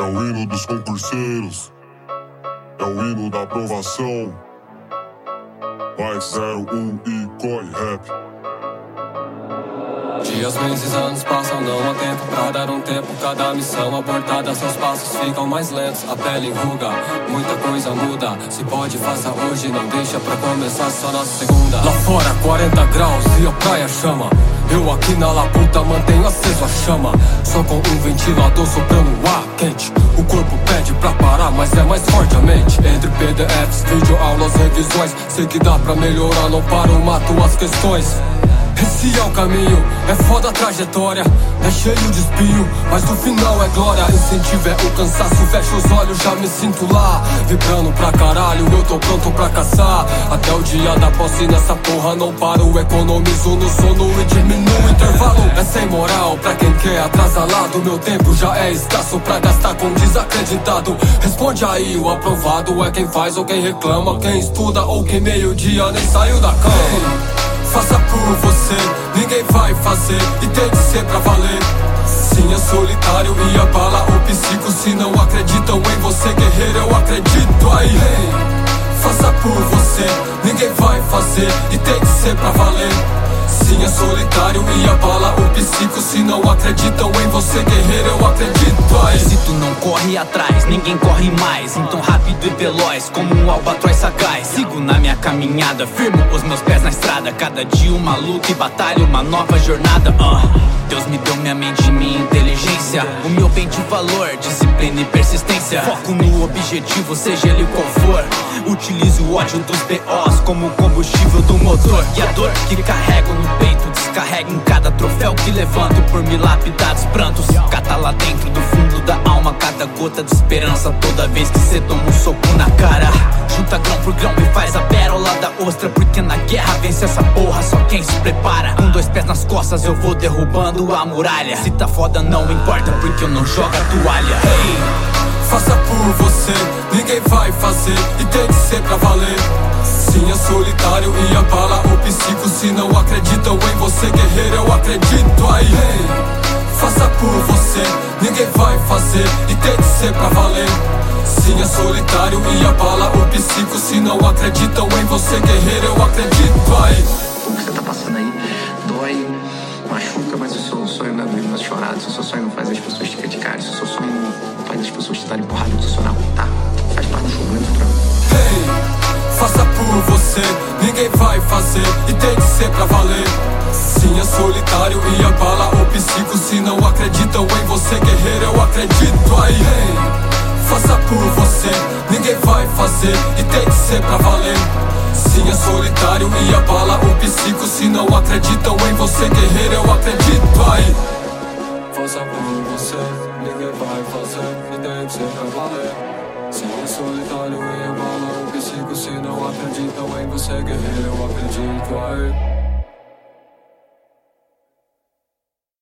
É o hino dos concurseiros, é o hino da aprovação. Vai 01 e corre rap. Dias, meses, anos passam, não há tempo pra dar um tempo. Cada missão abortada, seus passos ficam mais lentos. A pele enruga, muita coisa muda. Se pode, faça hoje, não deixa pra começar só na segunda. Lá fora 40 graus e a praia chama. Eu aqui na labuta mantenho aceso a chama. Só com um ventilador soprando ar quente. O corpo pede pra parar, mas é mais forte a mente. Entre PDFs, videoaulas, revisões, sei que dá pra melhorar, não paro, mato as questões. Esse é o caminho, é foda a trajetória. É cheio de espinho, mas no final é glória. Incentivo é o cansaço, fecho os olhos, já me sinto lá. Vibrando pra caralho, eu tô pronto pra caçar. Até o dia da posse nessa porra não paro. Economizo no sono e diminuo o intervalo. É sem moral pra quem quer atrasalado. Meu tempo já é escasso pra gastar com desacreditado. Responde aí, o aprovado é quem faz ou quem reclama, quem estuda ou quem meio-dia nem saiu da cama. Faça por você, ninguém vai fazer e tem de ser pra valer. Sim, é solitário e abala o psico. Se não acreditam em você, guerreiro, eu acredito aí. Faça por você, ninguém vai fazer e tem de ser pra valer. Sim, é solitário e abala o psico. Se não acreditam em você, guerreiro, eu acredito aí. Se tu não corre atrás, ninguém corre mais. Então rápido e veloz, como um albatroz sagaz. Sigo na minha caminhada, firmo os meus pés na estrada. Cada dia uma luta e batalha, uma nova jornada. Deus me deu minha mente e minha inteligência. O meu bem de valor, disciplina e persistência. Foco no objetivo, seja ele qual for. Utilizo o ódio dos BOs como combustível do motor. E a dor que carrego no peito descarrego em cada troféu que levanto. Por me lapidar dos prantos, cata lá dentro do fundo da alma cada gota de esperança. Toda vez que cê toma um soco na cara, junta grão por grão e faz a pérola da ostra. Porque na guerra vence essa porra só quem se prepara. Com 2 pés nas costas eu vou derrubando a muralha. Se tá foda não importa porque eu não jogo a toalha. Faça por você, ninguém vai fazer e tem de ser pra valer. Sim, é solitário e abala o psico. Se não acreditam em você, guerreiro, eu acredito aí. Faça por você, ninguém vai fazer e tem de ser pra valer. Sim, é solitário e abala o psico. Se não acreditam em você, guerreiro, eu acredito aí. O que você tá passando aí dói, machuca, mas o seu sonho não é doído, não é chorado. Se o seu sonho não faz as pessoas te criticarem, se o seu sonho não faz as pessoas te darem porrada no seu sonho, tá? Faz parte do jogo, né? Faça por você, ninguém vai fazer e tem de ser pra valer. Sim, é solitário e abala o psico. Se não acreditam em você, guerreiro, eu acredito aí. Faça por você, ninguém vai fazer e tem de ser pra valer. Sim, é solitário e abala o psico. Se não acreditam em você, guerreiro, eu acredito aí. Faça por você, ninguém vai fazer e tem de ser pra valer. Sim, é solitário e abala o psico. Se não acreditam em você, guerreiro, eu acredito aí.